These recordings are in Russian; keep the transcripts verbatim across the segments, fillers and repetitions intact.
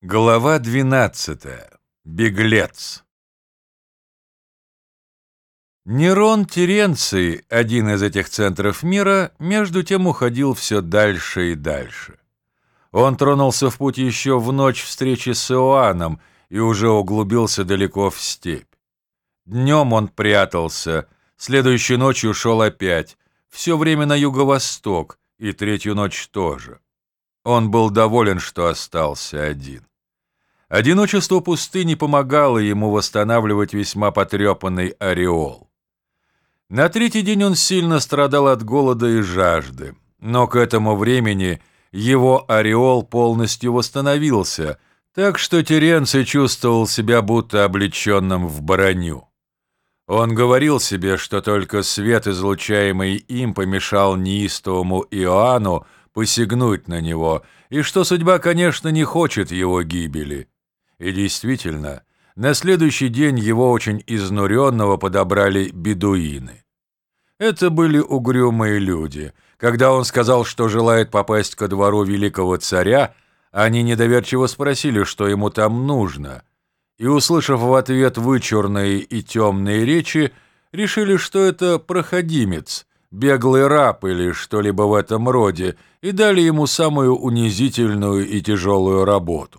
Глава двенадцатая. Беглец. Нерон Теренций, один из этих центров мира, между тем уходил все дальше и дальше. Он тронулся в путь еще в ночь встречи с Иоанном и уже углубился далеко в степь. Днем он прятался, следующей ночью шел опять, все время на юго-восток, и третью ночь тоже. Он был доволен, что остался один. Одиночество пустыни помогало ему восстанавливать весьма потрепанный ореол. На третий день он сильно страдал от голода и жажды, но к этому времени его ореол полностью восстановился, так что Теренций чувствовал себя будто облеченным в броню. Он говорил себе, что только свет, излучаемый им, помешал неистовому Иоанну посягнуть на него, и что судьба, конечно, не хочет его гибели. И действительно, на следующий день его очень изнуренного подобрали бедуины. Это были угрюмые люди. Когда он сказал, что желает попасть ко двору великого царя, они недоверчиво спросили, что ему там нужно, и, услышав в ответ вычурные и темные речи, решили, что это проходимец, беглый раб или что-либо в этом роде, и дали ему самую унизительную и тяжелую работу.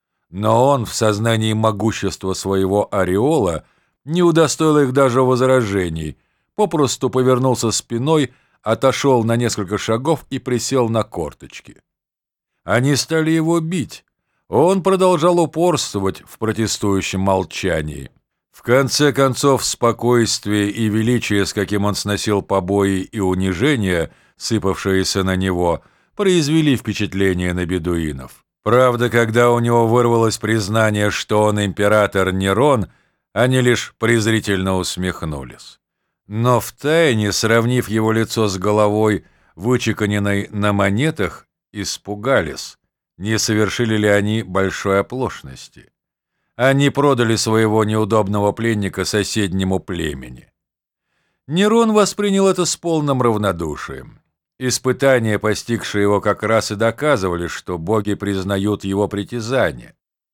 Но он, в сознании могущества своего ореола, не удостоил их даже возражений, попросту повернулся спиной, отошел на несколько шагов и присел на корточки. Они стали его бить. Он продолжал упорствовать в протестующем молчании. В конце концов, спокойствие и величие, с каким он сносил побои и унижения, сыпавшиеся на него, произвели впечатление на бедуинов. Правда, когда у него вырвалось признание, что он император Нерон, они лишь презрительно усмехнулись. Но втайне, сравнив его лицо с головой, вычеканенной на монетах, испугались, не совершили ли они большой оплошности. Они продали своего неудобного пленника соседнему племени. Нерон воспринял это с полным равнодушием. Испытания, постигшие его, как раз и доказывали, что боги признают его притязания.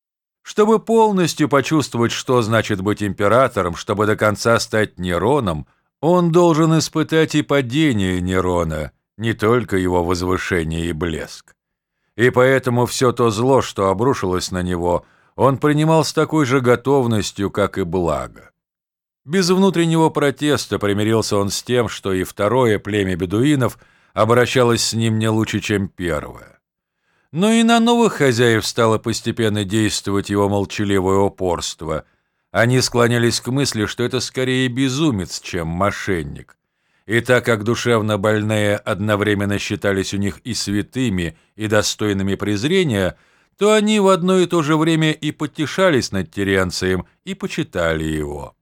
Чтобы полностью почувствовать, что значит быть императором, чтобы до конца стать Нероном, он должен испытать и падение Нерона, не только его возвышение и блеск. И поэтому все то зло, что обрушилось на него, он принимал с такой же готовностью, как и благо. Без внутреннего протеста примирился он с тем, что и второе племя бедуинов обращалось с ним не лучше, чем первое. Но и на новых хозяев стало постепенно действовать его молчаливое упорство. Они склонялись к мысли, что это скорее безумец, чем мошенник. И так как душевно больные одновременно считались у них и святыми, и достойными презрения, то они в одно и то же время и потешались над Теренцием, и почитали его.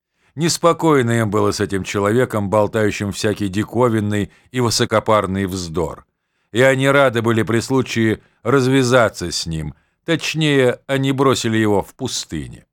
Неспокойно им было с этим человеком, болтающим всякий диковинный и высокопарный вздор. И они рады были при случае развязаться с ним, точнее, они бросили его в пустыне.